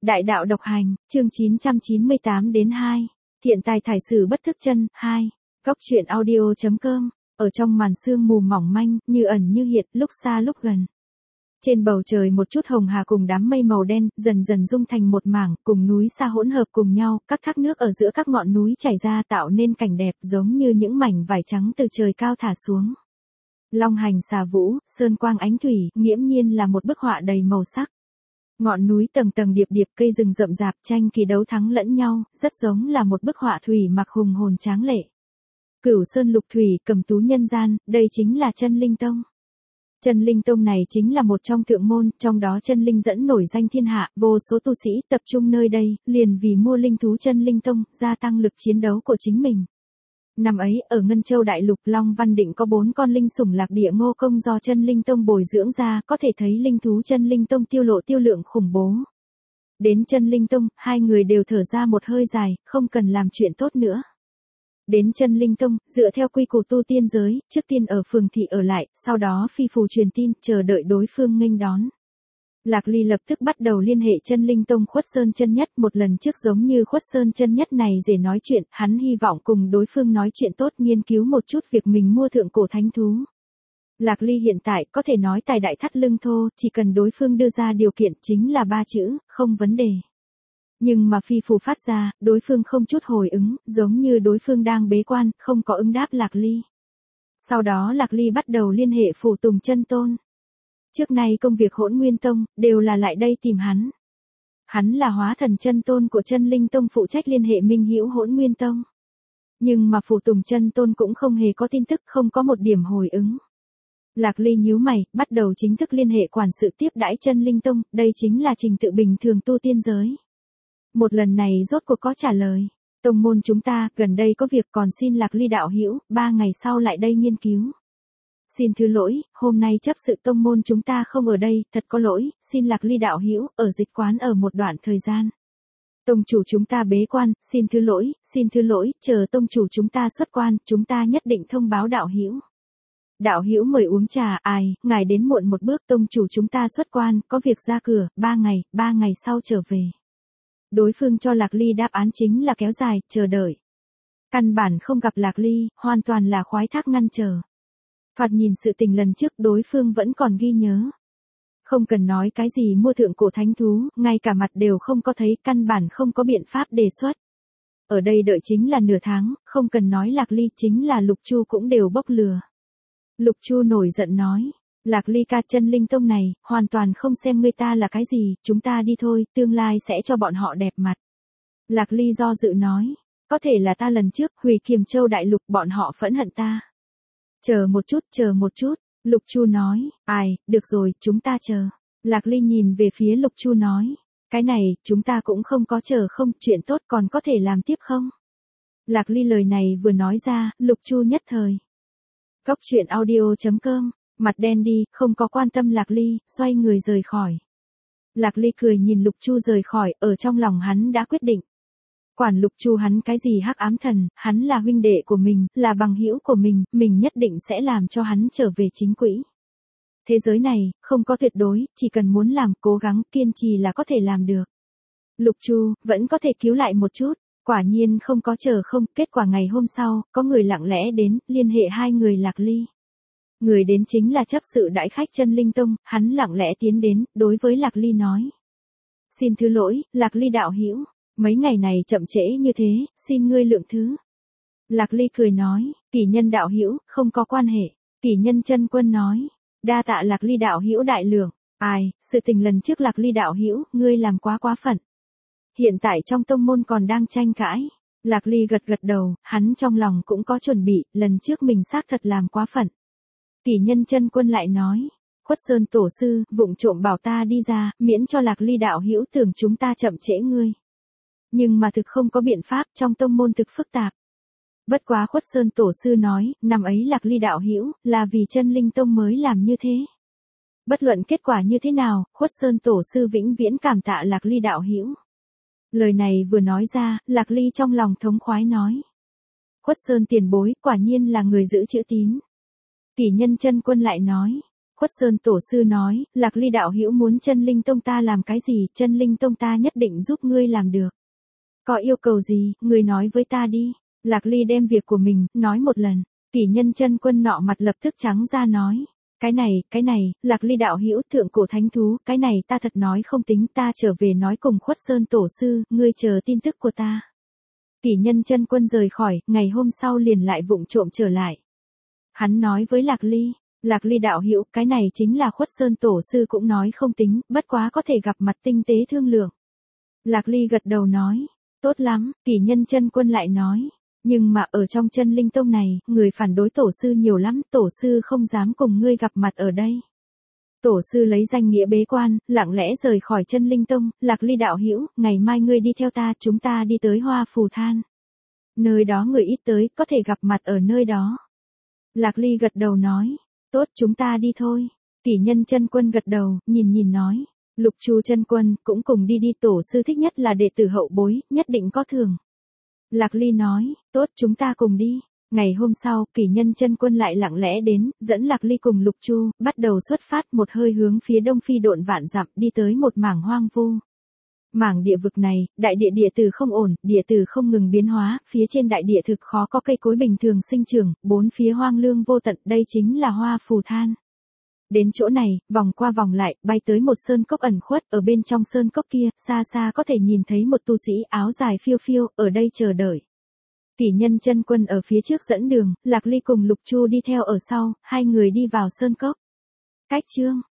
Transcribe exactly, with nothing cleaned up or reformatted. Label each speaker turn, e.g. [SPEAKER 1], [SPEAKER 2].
[SPEAKER 1] Đại đạo độc hành, chương chín trăm chín mươi tám đến hai. Thiện tài thải sử bất thức chân, hai. Góc truyện audio chấm com. Ở trong màn sương mù mỏng manh, như ẩn như hiện, lúc xa lúc gần. Trên bầu trời một chút hồng hà cùng đám mây màu đen, dần dần dung thành một mảng, cùng núi xa hỗn hợp cùng nhau, các thác nước ở giữa các ngọn núi chảy ra tạo nên cảnh đẹp giống như những mảnh vải trắng từ trời cao thả xuống. Long hành xà vũ, sơn quang ánh thủy, nghiễm nhiên là một bức họa đầy màu sắc. Ngọn núi tầng tầng điệp điệp, cây rừng rậm rạp, tranh kỳ đấu thắng lẫn nhau, rất giống là một bức họa thủy mặc hùng hồn tráng lệ. Cửu sơn lục thủy, cầm tú nhân gian, đây chính là Chân Linh Tông. Chân Linh Tông này chính là một trong thượng môn, trong đó Chân Linh dẫn nổi danh thiên hạ, vô số tu sĩ tập trung nơi đây, liền vì mua linh thú Chân Linh Tông, gia tăng lực chiến đấu của chính mình. Năm ấy, ở Ngân Châu Đại Lục, Long Văn Định có bốn con linh sủng lạc địa ngô công do Chân Linh Tông bồi dưỡng ra, có thể thấy linh thú Chân Linh Tông tiêu lộ tiêu lượng khủng bố. Đến Chân Linh Tông, hai người đều thở ra một hơi dài, không cần làm chuyện tốt nữa. Đến Chân Linh Tông, dựa theo quy củ tu tiên giới, trước tiên ở phường thị ở lại, sau đó phi phù truyền tin, chờ đợi đối phương nghênh đón. Lạc Ly lập tức bắt đầu liên hệ Chân Linh Tông Khuất Sơn Chân Nhất, một lần trước giống như Khuất Sơn Chân Nhất này dễ nói chuyện, hắn hy vọng cùng đối phương nói chuyện tốt, nghiên cứu một chút việc mình mua thượng cổ thánh thú. Lạc Ly hiện tại có thể nói tài đại thắt lưng thô, chỉ cần đối phương đưa ra điều kiện chính là ba chữ, không vấn đề. Nhưng mà phi phù phát ra, đối phương không chút hồi ứng, giống như đối phương đang bế quan, không có ứng đáp Lạc Ly. Sau đó Lạc Ly bắt đầu liên hệ Phủ Tùng Chân Tôn. Trước nay công việc Hỗn Nguyên Tông, đều là lại đây tìm hắn. Hắn là hóa thần chân tôn của Chân Linh Tông phụ trách liên hệ minh hữu Hỗn Nguyên Tông. Nhưng mà Phủ Tùng Chân Tôn cũng không hề có tin tức, không có một điểm hồi ứng. Lạc Ly nhíu mày, bắt đầu chính thức liên hệ quản sự tiếp đãi Chân Linh Tông, đây chính là trình tự bình thường tu tiên giới. Một lần này rốt cuộc có trả lời. Tông môn chúng ta, gần đây có việc còn xin Lạc Ly đạo hữu, ba ngày sau lại đây nghiên cứu. Xin thứ lỗi, hôm nay chấp sự tông môn chúng ta không ở đây, thật có lỗi, xin Lạc Ly đạo hữu ở dịch quán ở một đoạn thời gian. Tông chủ chúng ta bế quan, xin thứ lỗi, xin thứ lỗi, chờ tông chủ chúng ta xuất quan, chúng ta nhất định thông báo đạo hữu. Đạo hữu mời uống trà, ai, ngài đến muộn một bước, tông chủ chúng ta xuất quan, có việc ra cửa, ba ngày, ba ngày sau trở về. Đối phương cho Lạc Ly đáp án chính là kéo dài, chờ đợi. Căn bản không gặp Lạc Ly, hoàn toàn là khoái thác ngăn chờ. Thoạt nhìn sự tình lần trước đối phương vẫn còn ghi nhớ. Không cần nói cái gì mua thượng cổ thánh thú, ngay cả mặt đều không có thấy, căn bản không có biện pháp đề xuất. Ở đây đợi chính là nửa tháng, không cần nói Lạc Ly, chính là Lục Chu cũng đều bốc lừa. Lục Chu nổi giận nói, Lạc Ly ca, Chân Linh Tông này, hoàn toàn không xem người ta là cái gì, chúng ta đi thôi, tương lai sẽ cho bọn họ đẹp mặt. Lạc Ly do dự nói, có thể là ta lần trước, hủy Kiềm Châu Đại Lục, bọn họ phẫn hận ta. Chờ một chút, chờ một chút, Lục Chu nói, ai, được rồi, chúng ta chờ. Lạc Ly nhìn về phía Lục Chu nói, cái này, chúng ta cũng không có chờ không, chuyện tốt còn có thể làm tiếp không? Lạc Ly lời này vừa nói ra, Lục Chu nhất thời. Góc truyện audio chấm com, mặt đen đi, không có quan tâm Lạc Ly, xoay người rời khỏi. Lạc Ly cười nhìn Lục Chu rời khỏi, ở trong lòng hắn đã quyết định. Quản Lục Chu hắn cái gì hắc ám thần, hắn là huynh đệ của mình, là bằng hữu của mình, mình nhất định sẽ làm cho hắn trở về chính quỹ. Thế giới này, không có tuyệt đối, chỉ cần muốn làm, cố gắng, kiên trì là có thể làm được. Lục Chu, vẫn có thể cứu lại một chút, quả nhiên không có chờ không, kết quả ngày hôm sau, có người lặng lẽ đến, liên hệ hai người Lạc Ly. Người đến chính là chấp sự đãi khách Chân Linh Tông, hắn lặng lẽ tiến đến, đối với Lạc Ly nói. Xin thứ lỗi, Lạc Ly đạo hữu. Mấy ngày này chậm trễ như thế, xin ngươi lượng thứ. Lạc Ly cười nói, Kỷ Nhân đạo hữu, không có quan hệ. Kỷ Nhân Chân Quân nói, đa tạ Lạc Ly đạo hữu đại lượng. Ai, sự tình lần trước Lạc Ly đạo hữu, ngươi làm quá quá phận. Hiện tại trong tông môn còn đang tranh cãi. Lạc Ly gật gật đầu, hắn trong lòng cũng có chuẩn bị, lần trước mình xác thật làm quá phận. Kỷ Nhân Chân Quân lại nói, Khuất Sơn tổ sư, vụng trộm bảo ta đi ra, miễn cho Lạc Ly đạo hữu tưởng chúng ta chậm trễ ngươi. Nhưng mà thực không có biện pháp, trong tông môn thực phức tạp. Bất quá Khuất Sơn tổ sư nói, năm ấy Lạc Ly đạo hữu, là vì Chân Linh Tông mới làm như thế. Bất luận kết quả như thế nào, Khuất Sơn tổ sư vĩnh viễn cảm tạ Lạc Ly đạo hữu. Lời này vừa nói ra, Lạc Ly trong lòng thống khoái nói. Khuất Sơn tiền bối, quả nhiên là người giữ chữ tín. Kỷ Nhân Chân Quân lại nói, Khuất Sơn tổ sư nói, Lạc Ly đạo hữu muốn Chân Linh Tông ta làm cái gì, Chân Linh Tông ta nhất định giúp ngươi làm được. Có yêu cầu gì, ngươi nói với ta đi. Lạc Ly đem việc của mình, nói một lần. Kỷ Nhân Chân Quân nọ mặt lập tức trắng ra nói. Cái này, cái này, Lạc Ly đạo hữu thượng cổ thánh thú, cái này ta thật nói không tính, ta trở về nói cùng Khuất Sơn tổ sư, ngươi chờ tin tức của ta. Kỷ Nhân Chân Quân rời khỏi, ngày hôm sau liền lại vụng trộm trở lại. Hắn nói với Lạc Ly, Lạc Ly đạo hữu, cái này chính là Khuất Sơn tổ sư cũng nói không tính, bất quá có thể gặp mặt tinh tế thương lượng. Lạc Ly gật đầu nói, tốt lắm. Kỷ Nhân Chân Quân lại nói, nhưng mà ở trong Chân Linh Tông này, người phản đối tổ sư nhiều lắm, tổ sư không dám cùng ngươi gặp mặt ở đây. Tổ sư lấy danh nghĩa bế quan, lặng lẽ rời khỏi Chân Linh Tông. Lạc Ly đạo hữu, ngày mai ngươi đi theo ta, chúng ta đi tới Hoa Phù Than. Nơi đó người ít tới, có thể gặp mặt ở nơi đó. Lạc Ly gật đầu nói, tốt, chúng ta đi thôi. Kỷ Nhân Chân Quân gật đầu, nhìn nhìn nói, Lục Chu Chân Quân cũng cùng đi đi, tổ sư thích nhất là đệ tử hậu bối, nhất định có thưởng. Lạc Ly nói, tốt, chúng ta cùng đi. Ngày hôm sau, Kỷ Nhân Chân Quân lại lặng lẽ đến, dẫn Lạc Ly cùng Lục Chu, bắt đầu xuất phát, một hơi hướng phía đông phi độn vạn dặm, đi tới một mảng hoang vu. Mảng địa vực này, đại địa địa từ không ổn, địa từ không ngừng biến hóa, phía trên đại địa thực khó có cây cối bình thường sinh trưởng, bốn phía hoang lương vô tận, đây chính là Hoa Phù Than. Đến chỗ này, vòng qua vòng lại, bay tới một sơn cốc ẩn khuất, ở bên trong sơn cốc kia, xa xa có thể nhìn thấy một tu sĩ áo dài phiêu phiêu, ở đây chờ đợi. Kỷ Nhân Chân Quân ở phía trước dẫn đường, Lạc Ly cùng Lục Chu đi theo ở sau, hai người đi vào sơn cốc. Cách chương